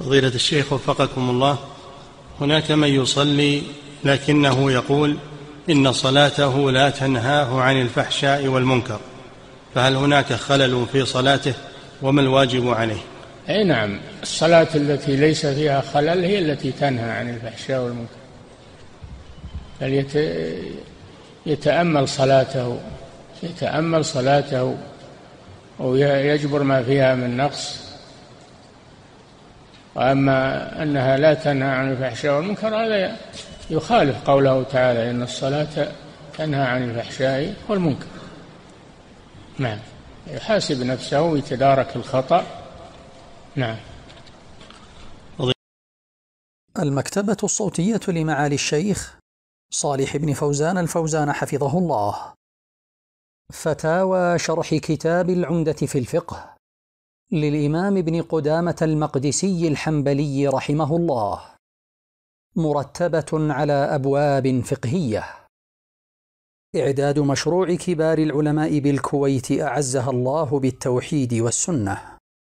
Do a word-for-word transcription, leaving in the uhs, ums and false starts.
فضيلة الشيخ وفقكم الله، هناك من يصلي لكنه يقول إن صلاته لا تنهاه عن الفحشاء والمنكر، فهل هناك خلل في صلاته وما الواجب عليه؟ أي نعم، الصلاة التي ليس فيها خلل هي التي تنهى عن الفحشاء والمنكر، فليتأمل صلاته يتأمل صلاته ويجبر ما فيها من نقص. وأما أنها لا تنهى عن الفحشاء والمنكر هذا يخالف قوله تعالى إن الصلاة تنهى عن الفحشاء والمنكر. نعم، يحاسب نفسه ويتدارك الخطأ. نعم. المكتبة الصوتية لمعالي الشيخ صالح بن فوزان الفوزان حفظه الله. فتاوى شرح كتاب العمدة في الفقه للإمام ابن قدامة المقدسي الحنبلي رحمه الله، مرتبة على أبواب فقهية، إعداد مشروع كبار العلماء بالكويت أعزها الله بالتوحيد والسنة.